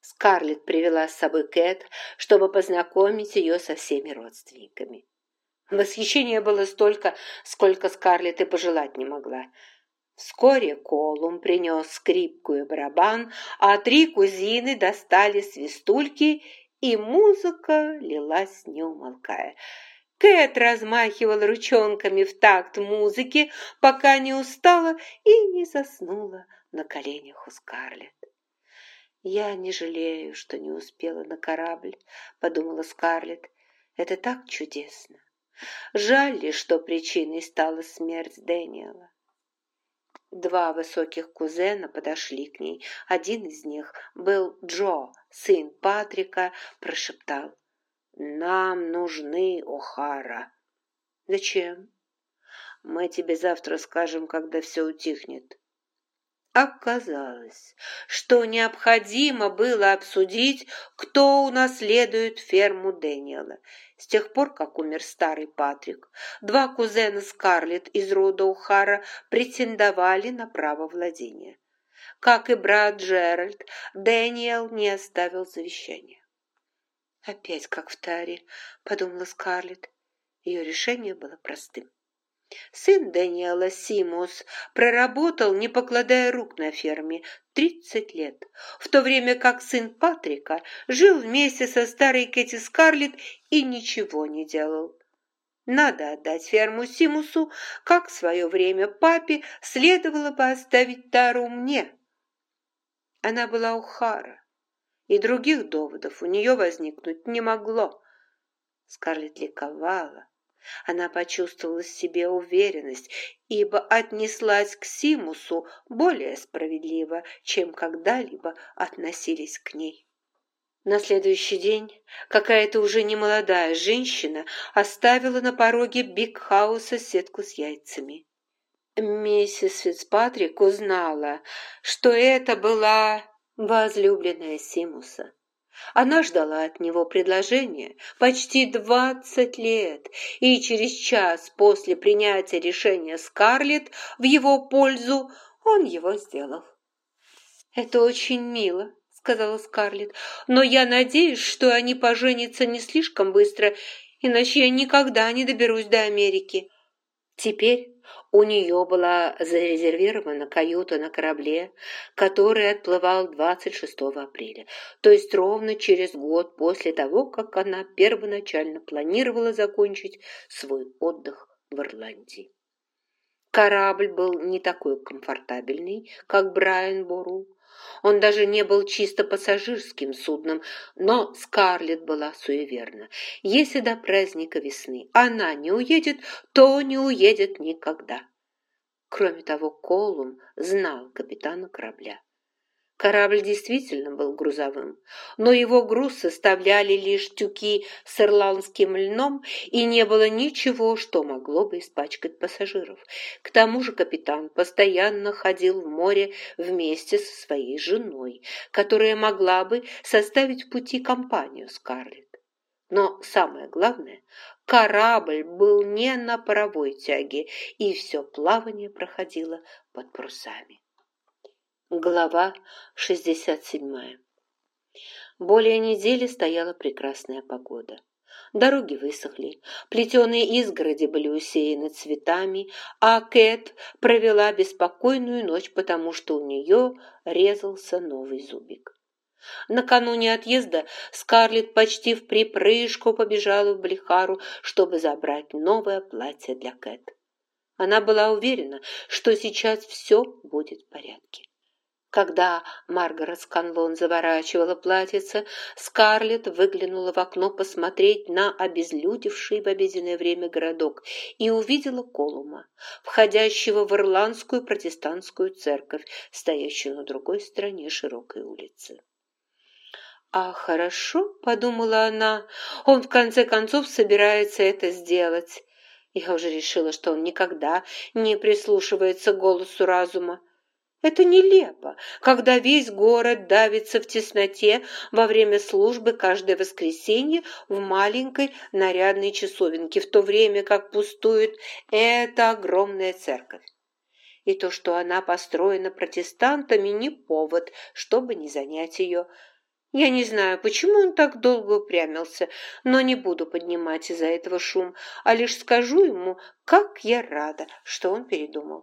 Скарлетт привела с собой Кэт, чтобы познакомить ее со всеми родственниками. Восхищения было столько, сколько Скарлетт и пожелать не могла. Вскоре Колум принес скрипку и барабан, а три кузины достали свистульки, и музыка лилась не умолкая. Кэт размахивала ручонками в такт музыки, пока не устала и не заснула на коленях у Скарлетт. «Я не жалею, что не успела на корабль», — подумала Скарлетт. «Это так чудесно. Жаль ли, что причиной стала смерть Дэниела». Два высоких кузена подошли к ней. Один из них был Джо, сын Патрика, прошептал: «Нам нужны О'Хара». «Зачем?» «Мы тебе завтра скажем, когда все утихнет». Оказалось, что необходимо было обсудить, кто унаследует ферму Дэниела. С тех пор, как умер старый Патрик, два кузена Скарлетт из рода О'Хара претендовали на право владения. Как и брат Джеральд, Дэниел не оставил завещания. «Опять как в таре», — подумала Скарлетт. Ее решение было простым. Сын Дэниела, Симус, проработал, не покладая рук на ферме, 30 лет, в то время как сын Патрика жил вместе со старой Кэти Скарлетт и ничего не делал. Надо отдать ферму Симусу, как в свое время папе следовало бы оставить тару мне. Она была О'Хара, и других доводов у нее возникнуть не могло. Скарлетт ликовала. Она почувствовала в себе уверенность, ибо отнеслась к Симусу более справедливо, чем когда-либо относились к ней. На следующий день какая-то уже немолодая женщина оставила на пороге Биг-хауса сетку с яйцами. Миссис Фицпатрик узнала, что это была возлюбленная Симуса. Она ждала от него предложения почти 20 лет, и через час после принятия решения Скарлетт в его пользу он его сделал. «Это очень мило», — сказала Скарлетт, «но я надеюсь, что они поженятся не слишком быстро, иначе я никогда не доберусь до Америки». Теперь у нее была зарезервирована каюта на корабле, который отплывал 26 апреля, то есть ровно через год после того, как она первоначально планировала закончить свой отдых в Ирландии. Корабль был не такой комфортабельный, как Брайан-Бору. Он даже не был чисто пассажирским судном, но Скарлетт была суеверна. Если до праздника весны она не уедет, то не уедет никогда. Кроме того, Колум знал капитана корабля. Корабль действительно был грузовым, но его груз составляли лишь тюки с ирландским льном, и не было ничего, что могло бы испачкать пассажиров. К тому же капитан постоянно ходил в море вместе со своей женой, которая могла бы составить в пути компанию Скарлетт. Но самое главное, корабль был не на паровой тяге, и все плавание проходило под парусами. Глава 67. Более недели стояла прекрасная погода. Дороги высохли, плетеные изгороди были усеяны цветами, а Кэт провела беспокойную ночь, потому что у нее резался новый зубик. Накануне отъезда Скарлетт почти вприпрыжку побежала в Блихару, чтобы забрать новое платье для Кэт. Она была уверена, что сейчас все будет в порядке. Когда Маргарет Сканлон заворачивала платьице, Скарлетт выглянула в окно посмотреть на обезлюдевший в обеденное время городок и увидела Колума, входящего в ирландскую протестантскую церковь, стоящую на другой стороне широкой улицы. «А хорошо, — подумала она, — он в конце концов собирается это сделать. Я уже решила, что он никогда не прислушивается к голосу разума. Это нелепо, когда весь город давится в тесноте во время службы каждое воскресенье в маленькой нарядной часовенке, в то время как пустует эта огромная церковь. И то, что она построена протестантами, не повод, чтобы не занять ее. Я не знаю, почему он так долго упрямился, но не буду поднимать из-за этого шум, а лишь скажу ему, как я рада, что он передумал.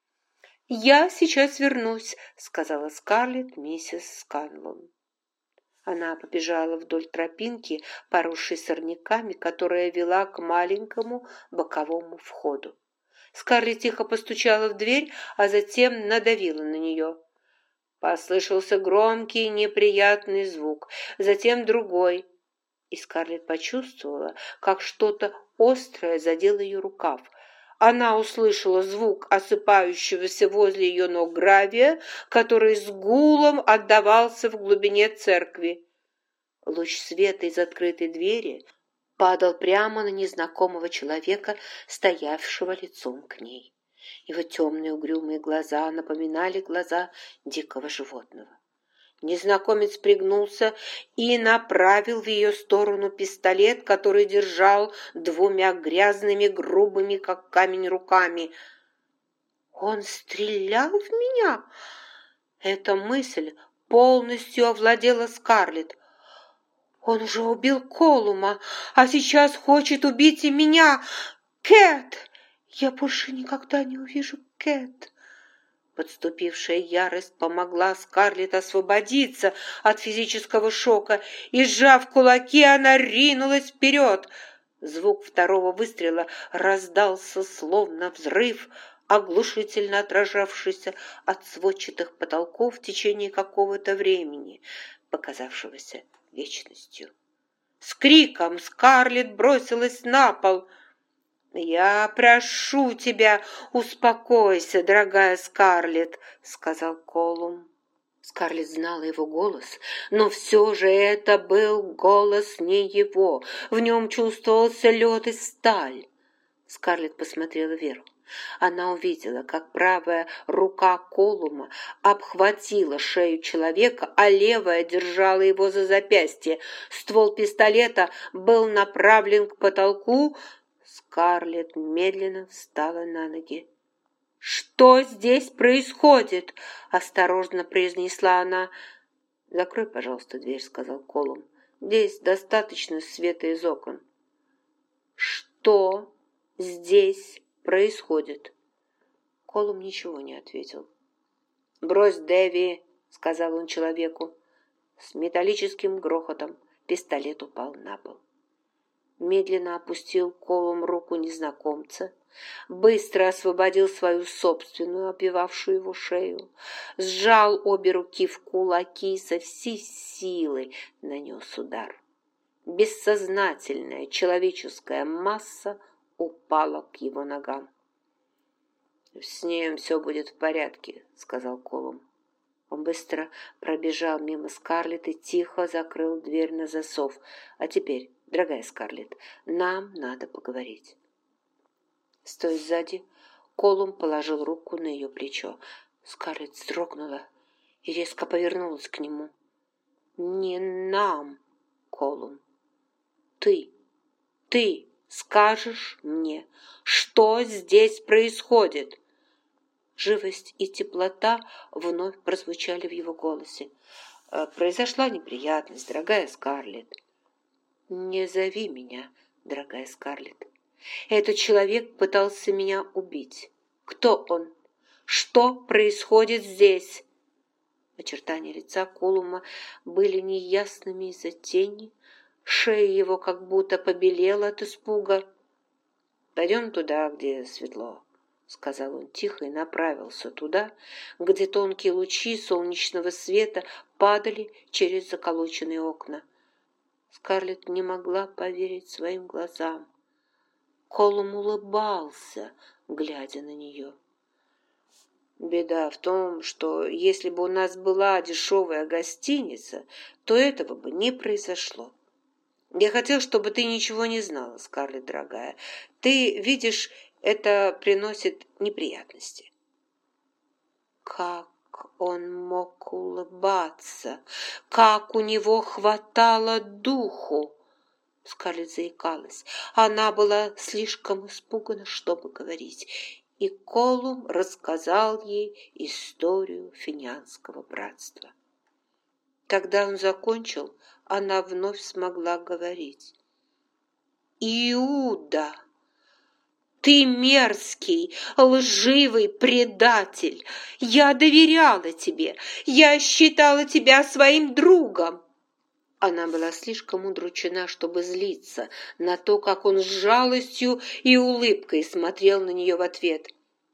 «Я сейчас вернусь», — сказала Скарлетт миссис Сканлон. Она побежала вдоль тропинки, поросшей сорняками, которая вела к маленькому боковому входу. Скарлетт тихо постучала в дверь, а затем надавила на нее. Послышался громкий неприятный звук, затем другой, и Скарлетт почувствовала, как что-то острое задело ее рукав. Она услышала звук осыпающегося возле ее ног гравия, который с гулом отдавался в глубине церкви. Луч света из открытой двери падал прямо на незнакомого человека, стоявшего лицом к ней. Его темные угрюмые глаза напоминали глаза дикого животного. Незнакомец пригнулся и направил в ее сторону пистолет, который держал двумя грязными, грубыми, как камень, руками. «Он стрелял в меня?» Эта мысль полностью овладела Скарлетт. «Он уже убил Колума, а сейчас хочет убить и меня! Кэт! Я больше никогда не увижу Кэт!» Подступившая ярость помогла Скарлетт освободиться от физического шока, и, сжав кулаки, она ринулась вперед. Звук второго выстрела раздался, словно взрыв, оглушительно отражавшийся от сводчатых потолков в течение какого-то времени, показавшегося вечностью. С криком Скарлетт бросилась на пол. «Я прошу тебя, успокойся, дорогая Скарлетт», — сказал Колум. Скарлетт знала его голос, но все же это был голос не его. В нем чувствовался лед и сталь. Скарлетт посмотрела вверх. Она увидела, как правая рука Колума обхватила шею человека, а левая держала его за запястье. Ствол пистолета был направлен к потолку. Скарлетт медленно встала на ноги. «Что здесь происходит?» – осторожно произнесла она. «Закрой, пожалуйста, дверь», – сказал Колум. «Здесь достаточно света из окон». «Что здесь происходит?» Колум ничего не ответил. «Брось, Дэви», — сказал он человеку. С металлическим грохотом пистолет упал на пол. Медленно опустил Колум руку незнакомца, быстро освободил свою собственную, обвивавшую его шею, сжал обе руки в кулаки и со всей силы нанес удар. Бессознательная человеческая масса упала к его ногам. «С ним все будет в порядке», — сказал Колум. Он быстро пробежал мимо Скарлетт и тихо закрыл дверь на засов. «А теперь, дорогая Скарлетт, нам надо поговорить». Стоя сзади, Колум положил руку на ее плечо. Скарлетт вздрогнула и резко повернулась к нему. «Не нам, Колум. Ты скажешь мне, что здесь происходит?» Живость и теплота вновь прозвучали в его голосе. «Произошла неприятность, дорогая Скарлетт». «Не зови меня, дорогая Скарлетт. Этот человек пытался меня убить. Кто он? Что происходит здесь?» Очертания лица Колума были неясными из-за тени. Шея его как будто побелела от испуга. «Пойдем туда, где светло», — сказал он тихо и направился туда, где тонкие лучи солнечного света падали через заколоченные окна. Скарлетт не могла поверить своим глазам. Колум улыбался, глядя на нее. «Беда в том, что если бы у нас была дешевая гостиница, то этого бы не произошло. Я хотел, чтобы ты ничего не знала, Скарлетт, дорогая. Ты видишь, это приносит неприятности». Как он мог улыбаться? Как у него хватало духу? Скарлетт заикалась. Она была слишком испугана, чтобы говорить. И Колум рассказал ей историю финианского братства. Когда он закончил, она вновь смогла говорить. «Иуда, ты мерзкий, лживый предатель! Я доверяла тебе, я считала тебя своим другом!» Она была слишком удручена, чтобы злиться на то, как он с жалостью и улыбкой смотрел на нее в ответ.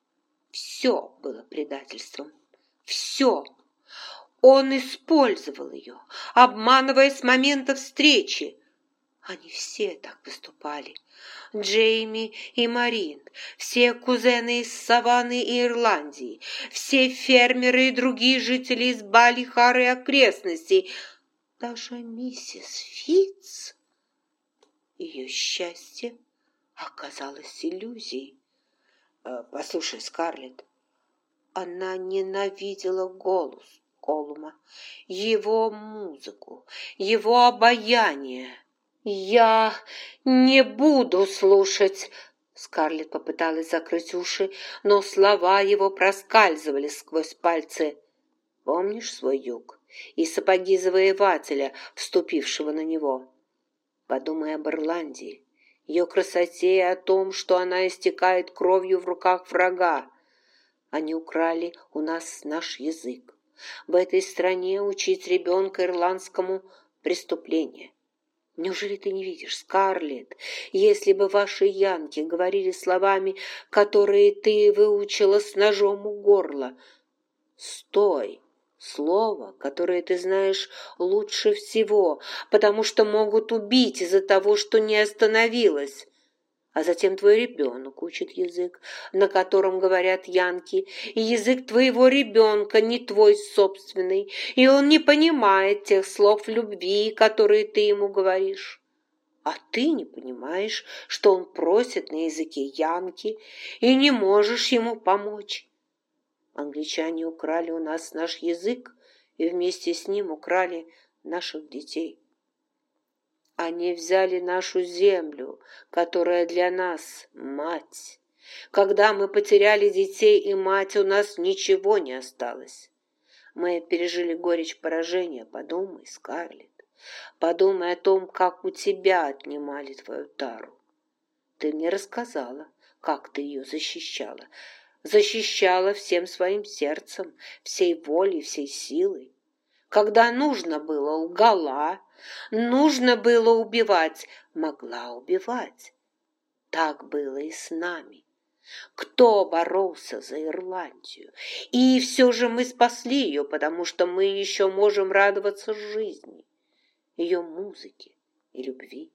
Все было предательством. Все. Он использовал ее, обманывая с момента встречи. Они все так поступали. Джейми и Марин, все кузены из Саванны и Ирландии, все фермеры и другие жители из Балихары и окрестностей, даже миссис Фитц. Ее счастье оказалось иллюзией. «Послушай, Скарлетт». Она ненавидела голос Колума, его музыку, его обаяние. «Я не буду слушать!» Скарлетт попыталась закрыть уши, но слова его проскальзывали сквозь пальцы. «Помнишь свой юг и сапоги завоевателя, вступившего на него? Подумай об Ирландии, ее красоте и о том, что она истекает кровью в руках врага. Они украли у нас наш язык. В этой стране учить ребенка ирландскому преступление. Неужели ты не видишь, Скарлетт, если бы ваши янки говорили словами, которые ты выучила с ножом у горла? Стой! Слово, которое ты знаешь лучше всего, потому что могут убить из-за того, что не остановилась. А затем твой ребенок учит язык, на котором говорят янки, и язык твоего ребенка не твой собственный, и он не понимает тех слов любви, которые ты ему говоришь. А ты не понимаешь, что он просит на языке янки, и не можешь ему помочь. Англичане украли у нас наш язык, и вместе с ним украли наших детей. Они взяли нашу землю, которая для нас мать. Когда мы потеряли детей и мать, у нас ничего не осталось. Мы пережили горечь поражения. Подумай, Скарлетт, подумай о том, как у тебя отнимали твою тару. Ты мне рассказала, как ты ее защищала. Защищала всем своим сердцем, всей волей, всей силой. Когда нужно было, лгала. Нужно было убивать, могла убивать. Так было и с нами. Кто боролся за Ирландию? И все же мы спасли ее, потому что мы еще можем радоваться жизни, ее музыке и любви.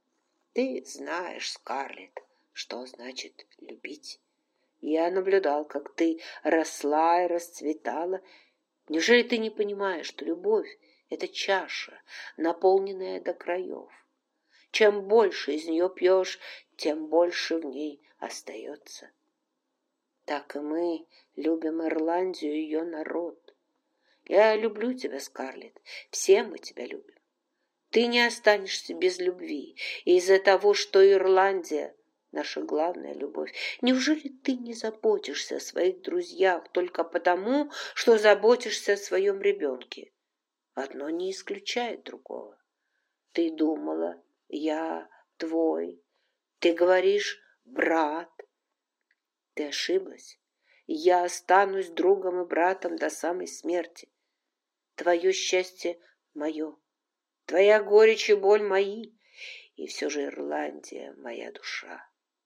Ты знаешь, Скарлетт, что значит любить. Я наблюдал, как ты росла и расцветала. Неужели ты не понимаешь, что любовь – это чаша, наполненная до краев? Чем больше из нее пьешь, тем больше в ней остается. Так и мы любим Ирландию и ее народ. Я люблю тебя, Скарлетт, все мы тебя любим. Ты не останешься без любви из-за того, что Ирландия – наша главная любовь. Неужели ты не заботишься о своих друзьях только потому, что заботишься о своем ребенке? Одно не исключает другого. Ты думала, я твой. Ты говоришь, брат. Ты ошиблась. Я останусь другом и братом до самой смерти. Твое счастье мое. Твоя горечь и боль мои. И все же Ирландия моя душа.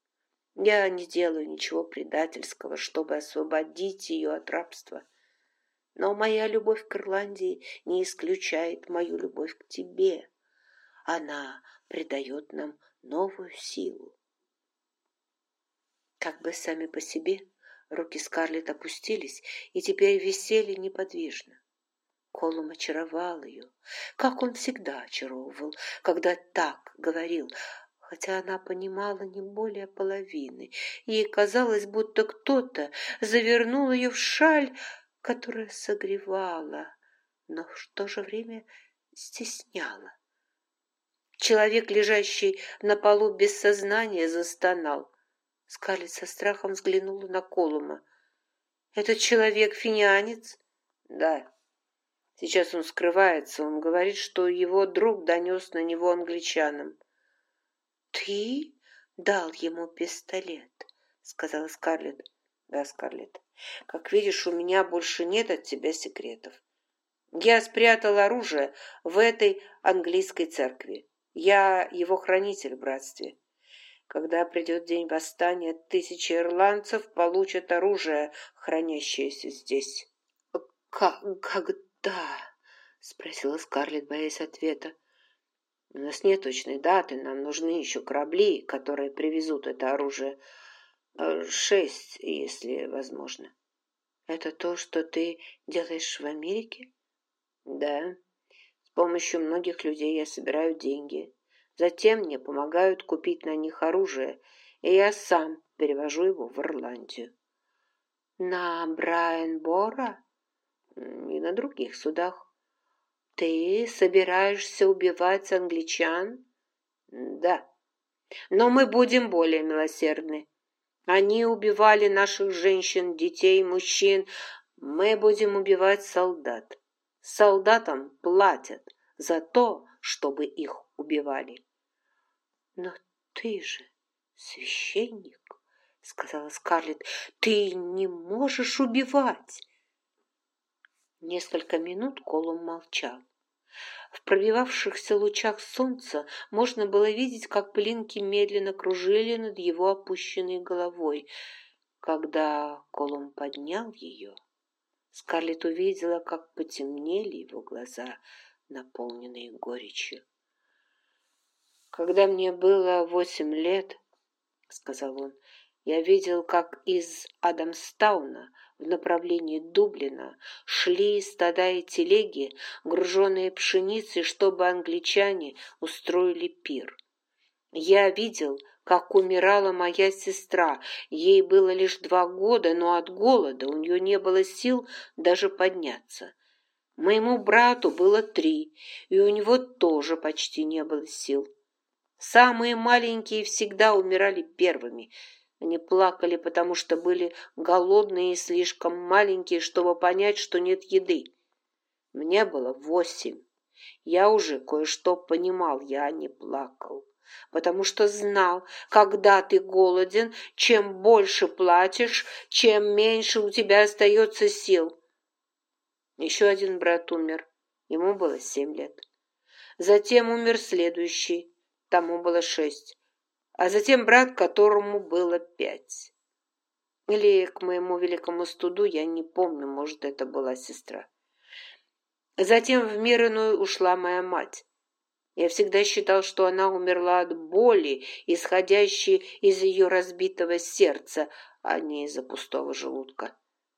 Я не делаю ничего предательского, чтобы освободить ее от рабства. Но моя любовь к Ирландии не исключает мою любовь к тебе. Она придает нам новую силу. Как бы сами по себе руки Скарлетт опустились и теперь висели неподвижно. Колум очаровал ее, как он всегда очаровывал, когда так говорил, хотя она понимала не более половины. Ей казалось, будто кто-то завернул ее в шаль, которая согревала, но в то же время стесняла. Человек, лежащий на полу без сознания, застонал. Скарлетт со страхом взглянула на Колума. «Этот человек финианец?» «Да, Сейчас он скрывается. Он говорит, что его друг донес на него англичанам. «Ты дал ему пистолет?» — сказала Скарлетт. «Да, Скарлетт. Как видишь, у меня больше нет от тебя секретов. Я спрятал оружие в этой английской церкви. Я его хранитель в братстве. Когда придет день восстания, 1000 ирландцев получат оружие, хранящееся здесь». «Когда?» — спросила Скарлетт, боясь ответа. «У нас нет точной даты, нам нужны еще корабли, которые привезут это оружие. 6, если возможно». «Это то, что ты делаешь в Америке?» «Да. С помощью многих людей я собираю деньги. Затем мне помогают купить на них оружие, и я сам перевожу его в Ирландию». «На Брайан-Бора?» «И на других судах». «Ты собираешься убивать англичан?» «Да. Но мы будем более милосердны. Они убивали наших женщин, детей, мужчин. Мы будем убивать солдат. Солдатам платят за то, чтобы их убивали». «Но ты же священник», — сказала Скарлетт. «Ты не можешь убивать». Несколько минут Колум молчал. В пробивавшихся лучах солнца можно было видеть, как пылинки медленно кружили над его опущенной головой. Когда Колум поднял ее, Скарлетт увидела, как потемнели его глаза, наполненные горечью. «Когда мне было 8 лет, — сказал он, — я видел, как из Адамстауна в направлении Дублина шли стада и телеги, груженные пшеницей, чтобы англичане устроили пир. Я видел, как умирала моя сестра. Ей было лишь 2 года, но от голода у нее не было сил даже подняться. Моему брату было 3, и у него тоже почти не было сил. Самые маленькие всегда умирали первыми. Они плакали, потому что были голодные и слишком маленькие, чтобы понять, что нет еды. Мне было 8. Я уже кое-что понимал, я не плакал, потому что знал, когда ты голоден, чем больше платишь, чем меньше у тебя остается сил. Еще один брат умер, ему было 7 лет. Затем умер следующий, тому было 6. А затем брат, которому было 5. Или, к моему великому стыду, я не помню, может, это была сестра. Затем в мир иной ушла моя мать. Я всегда считал, что она умерла от боли, исходящей из ее разбитого сердца, а не из-за пустого желудка.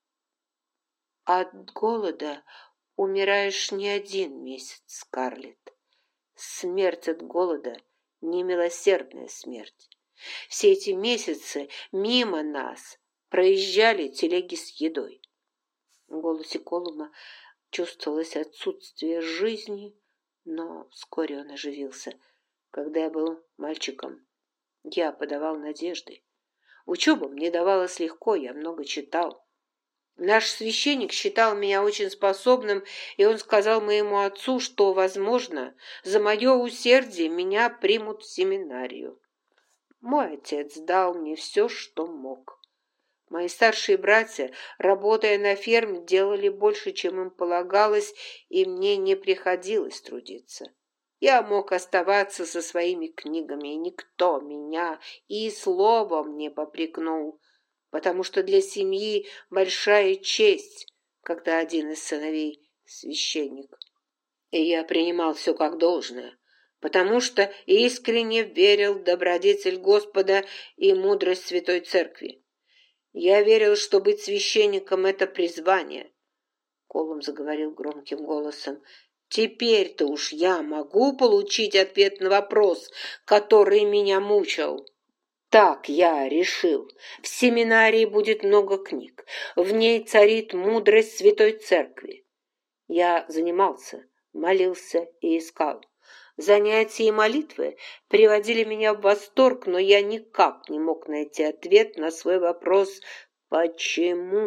От голода умираешь не 1 месяц, Скарлетт. Смерть от голода — немилосердная смерть. Все эти месяцы мимо нас проезжали телеги с едой. В голосе Колума чувствовалось отсутствие жизни, но вскоре он оживился. Когда я был мальчиком, я подавал надежды. Учеба мне давалась легко, я много читал. Наш священник считал меня очень способным, и он сказал моему отцу, что, возможно, за мое усердие меня примут в семинарию. Мой отец дал мне все, что мог. Мои старшие братья, работая на ферме, делали больше, чем им полагалось, и мне не приходилось трудиться. Я мог оставаться со своими книгами, и никто меня и словом не попрекнул, потому что для семьи большая честь, когда один из сыновей священник. И я принимал все как должное, потому что искренне верил в добродетель Господа и мудрость Святой Церкви. Я верил, что быть священником — это призвание. Колум заговорил громким голосом. Теперь-то уж я могу получить ответ на вопрос, который меня мучил. Так я решил. В семинарии будет много книг. В ней царит мудрость Святой Церкви. Я занимался, молился и искал. Занятия и молитвы приводили меня в восторг, но я никак не мог найти ответ на свой вопрос «Почему?».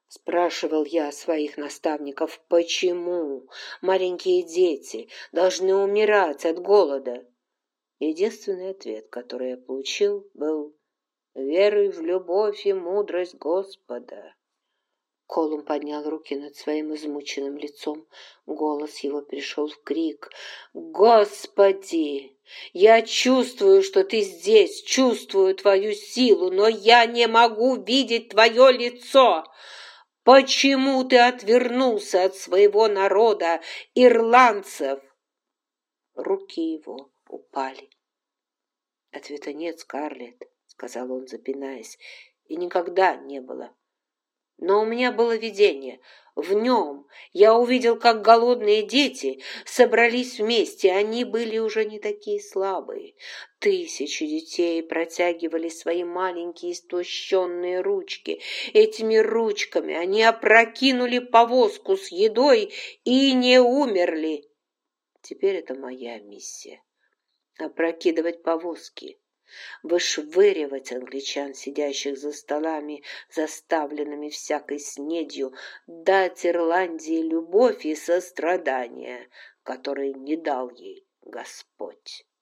Спрашивал я своих наставников, почему маленькие дети должны умирать от голода. Единственный ответ, который я получил, был «Веруй в любовь и мудрость Господа». Колум поднял руки над своим измученным лицом. Голос его перешел в крик. «Господи, я чувствую, что ты здесь, чувствую твою силу, но я не могу видеть твое лицо. Почему ты отвернулся от своего народа, ирландцев?» Руки его упали. «Ответа нет, Скарлетт», — сказал он, запинаясь, — «и никогда не было. Но у меня было видение. В нем я увидел, как голодные дети собрались вместе. Они были уже не такие слабые. Тысячи детей протягивали свои маленькие истощенные ручки. Этими ручками они опрокинули повозку с едой и не умерли. Теперь это моя миссия — опрокидывать повозки, вышвыривать англичан, сидящих за столами, заставленными всякой снедью, дать Ирландии любовь и сострадание, которые не дал ей Господь.